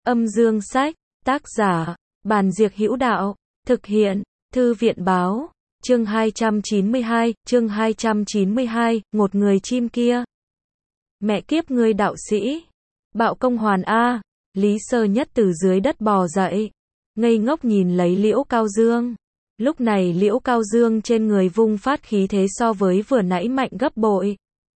Âm dương sách, tác giả, Bàn Diệc Hữu Đạo, thực hiện, Thư viện báo, chương 292, một người chim kia. Mẹ kiếp ngươi đạo sĩ, Bạo Công Hoàn a, Lý Sơ Nhất từ dưới đất bò dậy, ngây ngốc nhìn lấy Liễu Cao Dương. Lúc này Liễu Cao Dương trên người vung phát khí thế so với vừa nãy mạnh gấp bội.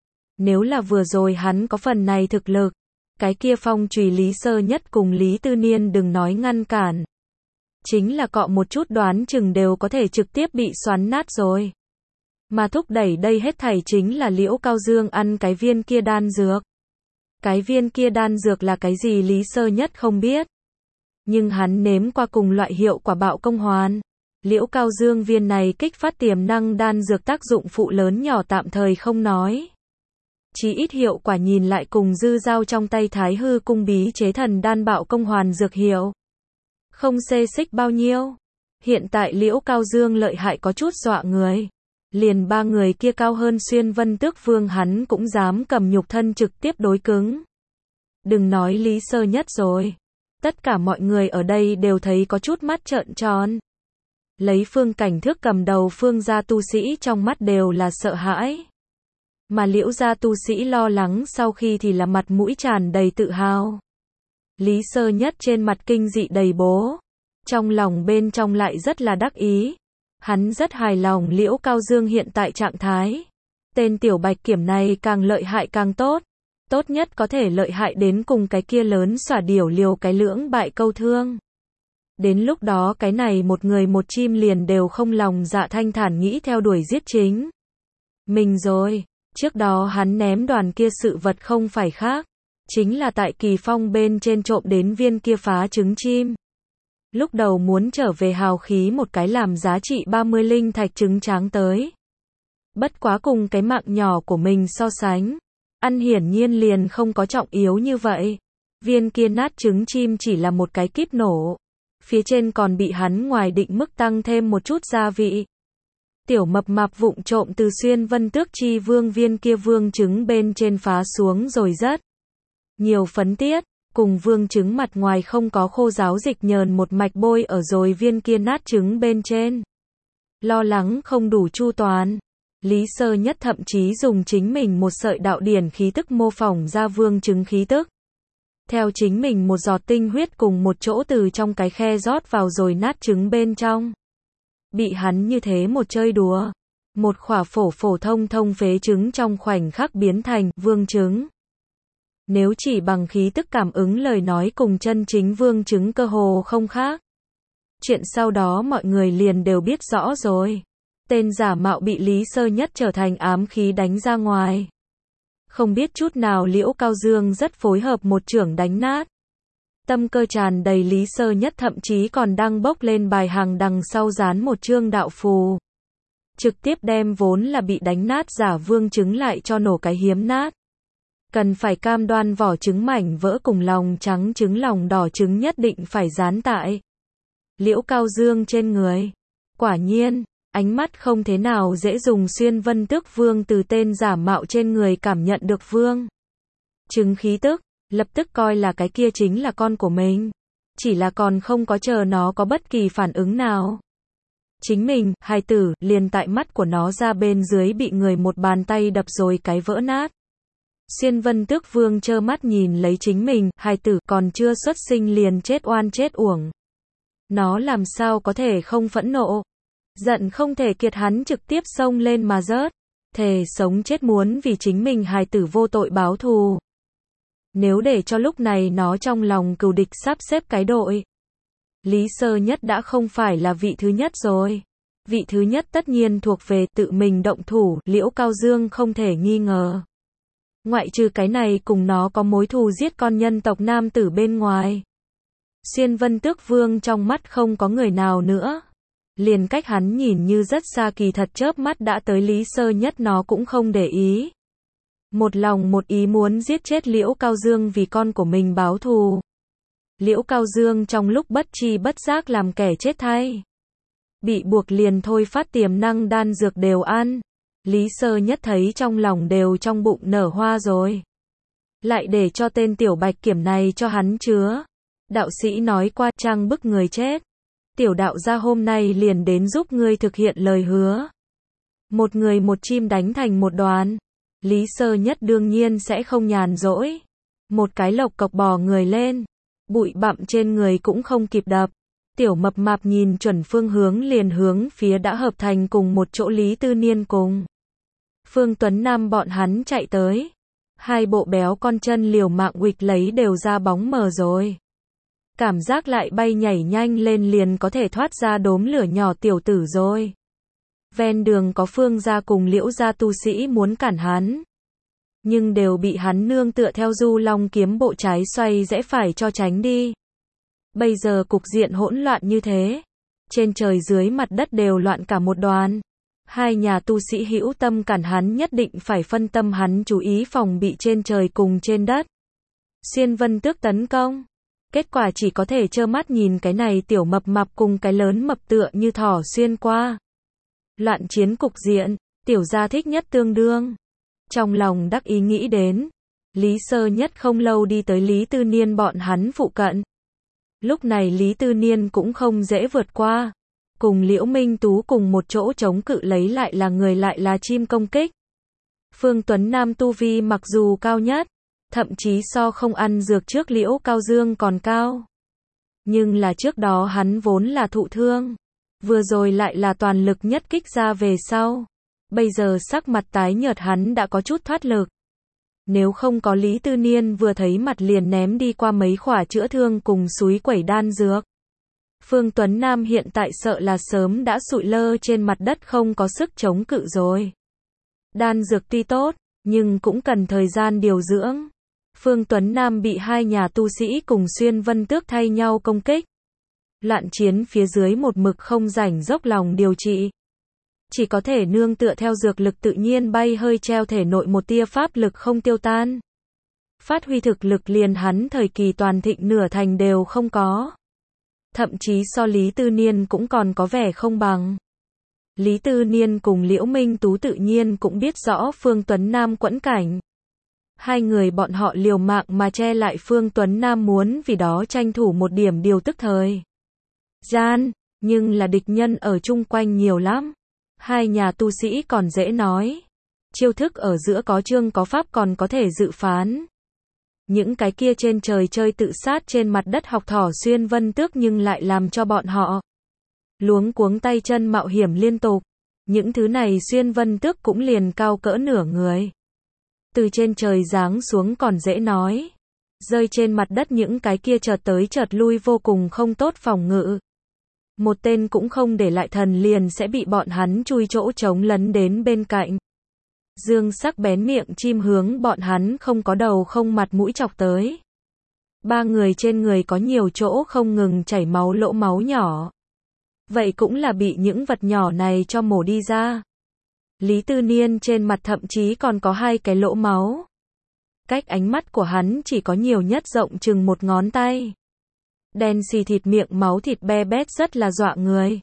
Nếu là vừa rồi hắn có phần này thực lực, cái kia phong chùy Lý Sơ Nhất cùng Lý Tư Niên đừng nói ngăn cản. Chính là cọ một chút đoán chừng đều có thể trực tiếp bị xoắn nát rồi. Mà thúc đẩy đây hết thảy chính là Liễu Cao Dương ăn cái viên kia đan dược. Cái viên kia đan dược là cái gì Lý Sơ Nhất không biết. Nhưng hắn nếm qua cùng loại hiệu quả Bạo Công Hoàn. Liễu Cao Dương viên này kích phát tiềm năng đan dược tác dụng phụ lớn nhỏ tạm thời không nói. Chí ít hiệu quả nhìn lại cùng dư giao trong tay Thái Hư cung bí chế thần đan Bạo Công Hoàn dược hiệu. Không xê xích bao nhiêu. Hiện tại Liễu Cao Dương lợi hại có chút dọa người. Liền ba người kia cao hơn Xuyên Vân Tước Vương hắn cũng dám cầm nhục thân trực tiếp đối cứng. Đừng nói Lý Sơ Nhất rồi. Tất cả mọi người ở đây đều thấy có chút mắt trợn tròn. Lấy Phương Cảnh Thước cầm đầu Phương gia tu sĩ trong mắt đều là sợ hãi. Mà Liễu gia tu sĩ lo lắng sau khi thì là mặt mũi tràn đầy tự hào. Lý Sơ Nhất trên mặt kinh dị đầy bố. Trong lòng bên trong lại rất là đắc ý. Hắn rất hài lòng Liễu Cao Dương hiện tại trạng thái. Tên tiểu bạch kiểm này càng lợi hại càng tốt. Tốt nhất có thể lợi hại đến cùng cái kia lớn xỏa điểu liều cái lưỡng bại câu thương. Đến lúc đó cái này một người một chim liền đều không lòng dạ thanh thản nghĩ theo đuổi giết chính mình rồi. Trước đó hắn ném đoàn kia sự vật không phải khác. Chính là tại Kỳ Phong bên trên trộm đến viên kia phá trứng chim. Lúc đầu muốn trở về hào khí một cái làm giá trị 30 linh thạch trứng tráng tới. Bất quá cùng cái mạng nhỏ của mình so sánh. Ăn hiển nhiên liền không có trọng yếu như vậy. Viên kia nát trứng chim chỉ là một cái kíp nổ. Phía trên còn bị hắn ngoài định mức tăng thêm một chút gia vị. Tiểu mập mạp vụng trộm từ Xuyên Vân Tước Chi Vương viên kia vương trứng bên trên phá xuống rồi rất nhiều phấn tiết, cùng vương trứng mặt ngoài không có khô ráo dịch nhờn một mạch bôi ở rồi viên kia nát trứng bên trên. Lo lắng không đủ chu toàn. Lý Sơ Nhất thậm chí dùng chính mình một sợi đạo điển khí tức mô phỏng ra vương trứng khí tức. Theo chính mình một giọt tinh huyết cùng một chỗ từ trong cái khe rót vào rồi nát trứng bên trong. Bị hắn như thế một chơi đùa. Một khỏa phổ thông phế trứng trong khoảnh khắc biến thành vương trứng. Nếu chỉ bằng khí tức cảm ứng lời nói cùng chân chính vương trứng cơ hồ không khác. Chuyện sau đó mọi người liền đều biết rõ rồi. Tên giả mạo bị Lý Sơ Nhất trở thành ám khí đánh ra ngoài. Không biết chút nào Liễu Cao Dương rất phối hợp một chưởng đánh nát. Tâm cơ tràn đầy Lý Sơ Nhất thậm chí còn đang bốc lên bài hàng đằng sau dán một chương đạo phù. Trực tiếp đem vốn là bị đánh nát giả vương trứng lại cho nổ cái hiếm nát. Cần phải cam đoan vỏ trứng mảnh vỡ cùng lòng trắng trứng lòng đỏ trứng nhất định phải dán tại Liễu Cao Dương trên người. Quả nhiên, ánh mắt không thế nào dễ dùng Xuyên Vân Tước Vương từ tên giả mạo trên người cảm nhận được vương trứng khí tức, lập tức coi là cái kia chính là con của mình. Chỉ là còn không có chờ nó có bất kỳ phản ứng nào. Chính mình, hài tử, liền tại mắt của nó ra bên dưới bị người một bàn tay đập rồi cái vỡ nát. Xuyên Vân Tước Vương trơ mắt nhìn lấy chính mình, hài tử, còn chưa xuất sinh liền chết oan chết uổng. Nó làm sao có thể không phẫn nộ. Giận không thể kiệt hắn trực tiếp xông lên mà rớt. Thề sống chết muốn vì chính mình hài tử vô tội báo thù. Nếu để cho lúc này nó trong lòng cừu địch sắp xếp cái đội. Lý Sơ Nhất đã không phải là vị thứ nhất rồi. Vị thứ nhất tất nhiên thuộc về tự mình động thủ, Liễu Cao Dương không thể nghi ngờ. Ngoại trừ cái này cùng nó có mối thù giết con nhân tộc nam tử bên ngoài. Xuyên Vân Tước Vương trong mắt không có người nào nữa. Liền cách hắn nhìn như rất xa kỳ thật chớp mắt đã tới Lý Sơ Nhất nó cũng không để ý. Một lòng một ý muốn giết chết Liễu Cao Dương vì con của mình báo thù. Liễu Cao Dương trong lúc bất tri bất giác làm kẻ chết thay. Bị buộc liền thôi phát tiềm năng đan dược đều ăn. Lý Sơ Nhất thấy trong lòng đều trong bụng nở hoa rồi. Lại để cho tên tiểu bạch kiểm này cho hắn chứa. Đạo sĩ nói qua, trang bức người chết. Tiểu đạo gia hôm nay liền đến giúp ngươi thực hiện lời hứa. Một người một chim đánh thành một đoàn. Lý Sơ Nhất đương nhiên sẽ không nhàn rỗi. Một cái lộc cộc bò người lên. Bụi bặm trên người cũng không kịp đập. Tiểu mập mạp nhìn chuẩn phương hướng liền hướng phía đã hợp thành cùng một chỗ Lý Tư Niên cùng Phương Tuấn Nam bọn hắn chạy tới. Hai bộ béo con chân liều mạng uịch lấy đều ra bóng mờ rồi. Cảm giác lại bay nhảy nhanh lên liền có thể thoát ra đốm lửa nhỏ tiểu tử rồi. Ven đường có Phương gia cùng Liễu gia tu sĩ muốn cản hắn. Nhưng đều bị hắn nương tựa theo du long kiếm bộ trái xoay rẽ phải cho tránh đi. Bây giờ cục diện hỗn loạn như thế. Trên trời dưới mặt đất đều loạn cả một đoàn. Hai nhà tu sĩ hữu tâm cản hắn nhất định phải phân tâm hắn chú ý phòng bị trên trời cùng trên đất. Xuyên Vân Tước tấn công. Kết quả chỉ có thể trơ mắt nhìn cái này tiểu mập mạp cùng cái lớn mập tựa như thỏ xuyên qua. Loạn chiến cục diện, tiểu gia thích nhất tương đương. Trong lòng đắc ý nghĩ đến, Lý Sơ Nhất không lâu đi tới Lý Tư Niên bọn hắn phụ cận. Lúc này Lý Tư Niên cũng không dễ vượt qua. Cùng Liễu Minh Tú cùng một chỗ chống cự lấy lại là người lại là chim công kích. Phương Tuấn Nam tu vi mặc dù cao nhất, thậm chí so không ăn dược trước Liễu Cao Dương còn cao. Nhưng là trước đó hắn vốn là thụ thương. Vừa rồi lại là toàn lực nhất kích ra về sau. Bây giờ sắc mặt tái nhợt hắn đã có chút thoát lực. Nếu không có Lý Tư Niên vừa thấy mặt liền ném đi qua mấy khỏa chữa thương cùng súi quẩy đan dược. Phương Tuấn Nam hiện tại sợ là sớm đã sụi lơ trên mặt đất không có sức chống cự rồi. Đan dược tuy tốt, nhưng cũng cần thời gian điều dưỡng. Phương Tuấn Nam bị hai nhà tu sĩ cùng Xuyên Vân Tước thay nhau công kích. Loạn chiến phía dưới một mực không rảnh dốc lòng điều trị. Chỉ có thể nương tựa theo dược lực tự nhiên bay hơi treo thể nội một tia pháp lực không tiêu tan. Phát huy thực lực liền hắn thời kỳ toàn thịnh nửa thành đều không có. Thậm chí so Lý Tư Niên cũng còn có vẻ không bằng. Lý Tư Niên cùng Liễu Minh Tú tự nhiên cũng biết rõ Phương Tuấn Nam quẫn cảnh. Hai người bọn họ liều mạng mà che lại Phương Tuấn Nam muốn vì đó tranh thủ một điểm điều tức thời gian, nhưng là địch nhân ở chung quanh nhiều lắm. Hai nhà tu sĩ còn dễ nói. Chiêu thức ở giữa có chương có pháp còn có thể dự phán. Những cái kia trên trời chơi tự sát trên mặt đất học thỏ Xuyên Vân Tước nhưng lại làm cho bọn họ luống cuống tay chân mạo hiểm liên tục. Những thứ này Xuyên Vân Tước cũng liền cao cỡ nửa người. Từ trên trời giáng xuống còn dễ nói. Rơi trên mặt đất những cái kia chợt tới chợt lui vô cùng không tốt phòng ngự. Một tên cũng không để lại thần liền sẽ bị bọn hắn chui chỗ trống lấn đến bên cạnh. Dương sắc bén miệng chim hướng bọn hắn không có đầu không mặt mũi chọc tới. Ba người trên người có nhiều chỗ không ngừng chảy máu lỗ máu nhỏ. Vậy cũng là bị những vật nhỏ này cho mổ đi ra. Lý Tư Niên trên mặt thậm chí còn có hai cái lỗ máu. Cách ánh mắt của hắn chỉ có nhiều nhất rộng chừng một ngón tay. Đen xì thịt miệng máu thịt be bét rất là dọa người.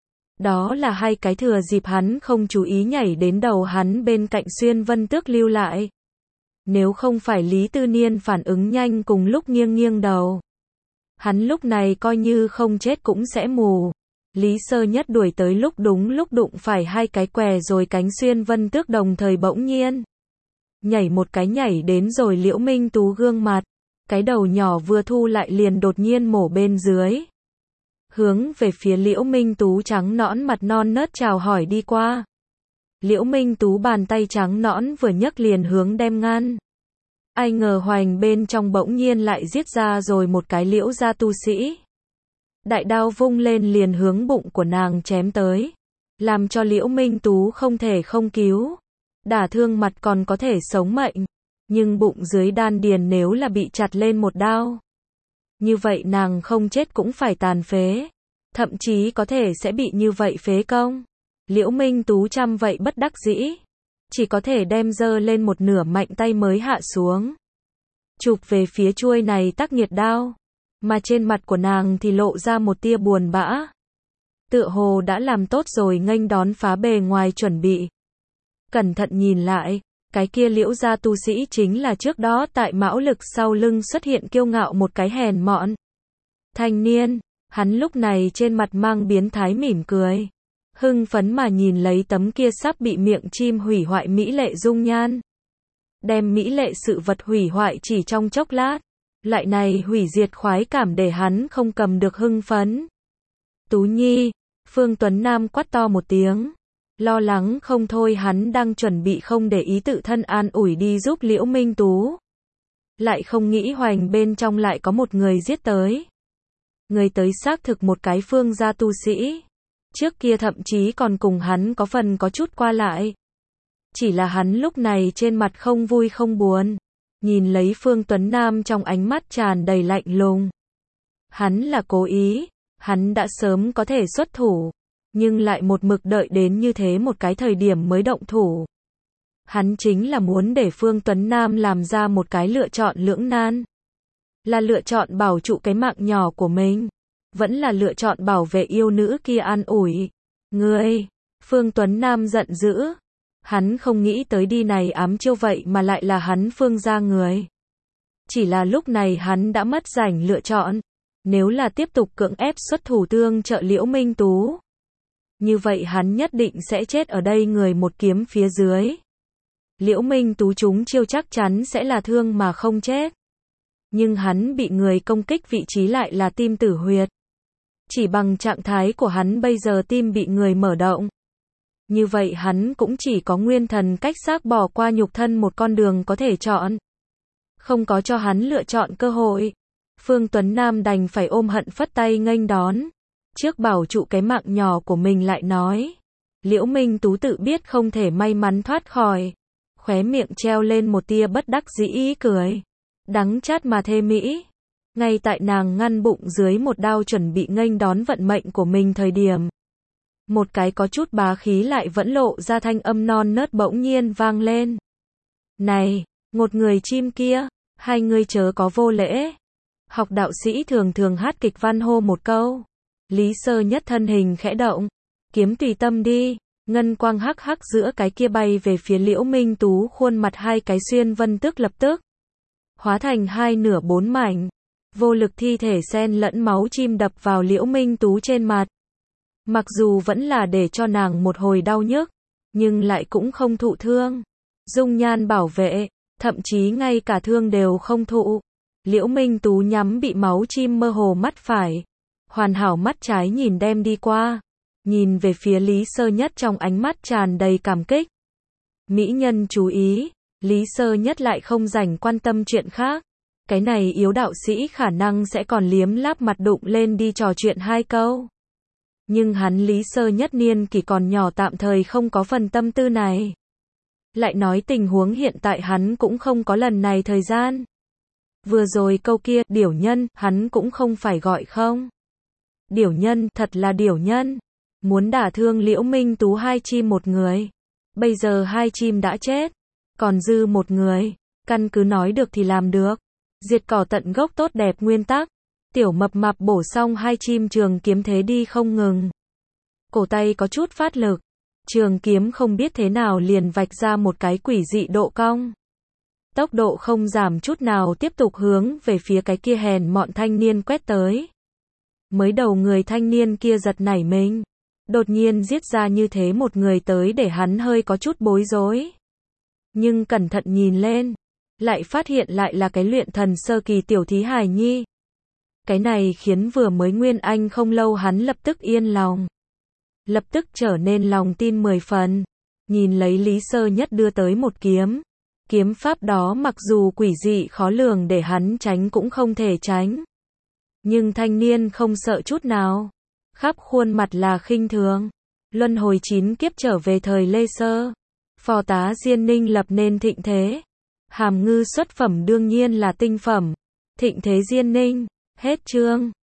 Đó là hai cái thừa dịp hắn không chú ý nhảy đến đầu hắn bên cạnh Xuyên Vân Tước lưu lại. Nếu không phải Lý Tư Niên phản ứng nhanh cùng lúc nghiêng nghiêng đầu. Hắn lúc này coi như không chết cũng sẽ mù. Lý Sơ Nhất đuổi tới lúc đúng lúc đụng phải hai cái què rồi cánh Xuyên Vân Tước đồng thời bỗng nhiên. Nhảy một cái nhảy đến rồi Liễu Minh Tú gương mặt. Cái đầu nhỏ vừa thu lại liền đột nhiên mổ bên dưới. Hướng về phía Liễu Minh Tú trắng nõn mặt non nớt chào hỏi đi qua. Liễu Minh Tú bàn tay trắng nõn vừa nhấc liền hướng đem ngăn. Ai ngờ hoành bên trong bỗng nhiên lại giết ra rồi một cái Liễu gia tu sĩ. Đại đao vung lên liền hướng bụng của nàng chém tới. Làm cho Liễu Minh Tú không thể không cứu. Đả thương mặt còn có thể sống mệnh. Nhưng bụng dưới đan điền nếu là bị chặt lên một đao. Như vậy nàng không chết cũng phải tàn phế. Thậm chí có thể sẽ bị như vậy phế công. Liễu Minh Tú chăm vậy bất đắc dĩ. Chỉ có thể đem dơ lên một nửa mạnh tay mới hạ xuống. Chụp về phía chuôi này tắc nghiệt đao. Mà trên mặt của nàng thì lộ ra một tia buồn bã. Tựa hồ đã làm tốt rồi nghênh đón phá bề ngoài chuẩn bị. Cẩn thận nhìn lại. Cái kia Liễu gia tu sĩ chính là trước đó tại Mão Lực sau lưng xuất hiện kiêu ngạo một cái hèn mọn. thanh niên, hắn lúc này trên mặt mang biến thái mỉm cười. Hưng phấn mà nhìn lấy tấm kia sắp bị miệng chim hủy hoại mỹ lệ dung nhan. Đem mỹ lệ sự vật hủy hoại chỉ trong chốc lát. Lại này hủy diệt khoái cảm để hắn không cầm được hưng phấn. Tú Nhi, Phương Tuấn Nam quát to một tiếng. Lo lắng không thôi, hắn đang chuẩn bị không để ý tự thân an ủi đi giúp Liễu Minh Tú. Lại không nghĩ hoành bên trong lại có một người giết tới. Người tới xác thực một cái Phương gia tu sĩ. Trước kia thậm chí còn cùng hắn có phần có chút qua lại. Chỉ là hắn lúc này trên mặt không vui không buồn. Nhìn lấy Phương Tuấn Nam trong ánh mắt tràn đầy lạnh lùng. Hắn là cố ý, hắn đã sớm có thể xuất thủ, nhưng lại một mực đợi đến như thế một cái thời điểm mới động thủ. Hắn chính là muốn để Phương Tuấn Nam làm ra một cái lựa chọn lưỡng nan. Là lựa chọn bảo trụ cái mạng nhỏ của mình, vẫn là lựa chọn bảo vệ yêu nữ kia an ủi. Ngươi, Phương Tuấn Nam giận dữ. Hắn không nghĩ tới đi này ám chiêu vậy mà lại là hắn Phương gia người. Chỉ là lúc này hắn đã mất rảnh lựa chọn. Nếu là tiếp tục cưỡng ép xuất thủ tương trợ Liễu Minh Tú, như vậy hắn nhất định sẽ chết ở đây người một kiếm phía dưới. Liễu Minh Tú trúng chiêu chắc chắn sẽ là thương mà không chết. Nhưng hắn bị người công kích vị trí lại là tim tử huyệt. Chỉ bằng trạng thái của hắn bây giờ tim bị người mở động. Như vậy hắn cũng chỉ có nguyên thần cách xác bỏ qua nhục thân một con đường có thể chọn. Không có cho hắn lựa chọn cơ hội. Phương Tuấn Nam đành phải ôm hận phất tay nghênh đón. Trước bảo trụ cái mạng nhỏ của mình lại nói. Liễu Minh Tú tự biết không thể may mắn thoát khỏi. Khóe miệng treo lên một tia bất đắc dĩ ý cười. Đắng chát mà thê mỹ. Ngay tại nàng ngăn bụng dưới một đao chuẩn bị nghênh đón vận mệnh của mình thời điểm. Một cái có chút bá khí lại vẫn lộ ra thanh âm non nớt bỗng nhiên vang lên. Này, một người chim kia, hai ngươi chớ có vô lễ. Học đạo sĩ thường thường hát kịch văn hô một câu. Lý Sơ Nhất thân hình khẽ động. Kiếm tùy tâm đi. Ngân quang hắc hắc giữa cái kia bay về phía Liễu Minh Tú, khuôn mặt hai cái xuyên vân tức lập tức hóa thành hai nửa bốn mảnh. Vô lực thi thể xen lẫn máu chim đập vào Liễu Minh Tú trên mặt. Mặc dù vẫn là để cho nàng một hồi đau nhức, nhưng lại cũng không thụ thương. Dung nhan bảo vệ, thậm chí ngay cả thương đều không thụ. Liễu Minh Tú nhắm bị máu chim mơ hồ mắt phải. Hoàn hảo mắt trái nhìn đem đi qua. Nhìn về phía Lý Sơ Nhất trong ánh mắt tràn đầy cảm kích. Mỹ nhân chú ý, Lý Sơ Nhất lại không rảnh quan tâm chuyện khác. Cái này yếu đạo sĩ khả năng sẽ còn liếm láp mặt đụng lên đi trò chuyện hai câu. Nhưng hắn Lý Sơ Nhất niên kỷ còn nhỏ tạm thời không có phần tâm tư này. Lại nói tình huống hiện tại hắn cũng không có lần này thời gian. Vừa rồi câu kia, điểu nhân, hắn cũng không phải gọi không. Điểu nhân, thật là điểu nhân. Muốn đả thương Liễu Minh Tú hai chim một người. Bây giờ hai chim đã chết. Còn dư một người. Căn cứ nói được thì làm được. Diệt cỏ tận gốc tốt đẹp nguyên tắc. Tiểu mập mạp bổ xong hai chim trường kiếm thế đi không ngừng. Cổ tay có chút phát lực. Trường kiếm không biết thế nào liền vạch ra một cái quỷ dị độ cong. Tốc độ không giảm chút nào tiếp tục hướng về phía cái kia hèn mọn thanh niên quét tới. Mới đầu người thanh niên kia giật nảy mình. Đột nhiên giết ra như thế một người tới để hắn hơi có chút bối rối. Nhưng cẩn thận nhìn lên. Lại phát hiện lại là cái luyện thần sơ kỳ tiểu thí hài nhi. Cái này khiến vừa mới nguyên anh không lâu hắn lập tức yên lòng. Lập tức trở nên lòng tin 10 phần. Nhìn lấy Lý Sơ Nhất đưa tới một kiếm. Kiếm pháp đó mặc dù quỷ dị khó lường để hắn tránh cũng không thể tránh. Nhưng thanh niên không sợ chút nào. Khắp khuôn mặt là khinh thường. Luân hồi 9 kiếp trở về thời Lê Sơ. Phò tá Diên Ninh lập nên thịnh thế. Hàm ngư xuất phẩm đương nhiên là tinh phẩm. Thịnh thế Diên Ninh. Hết chương.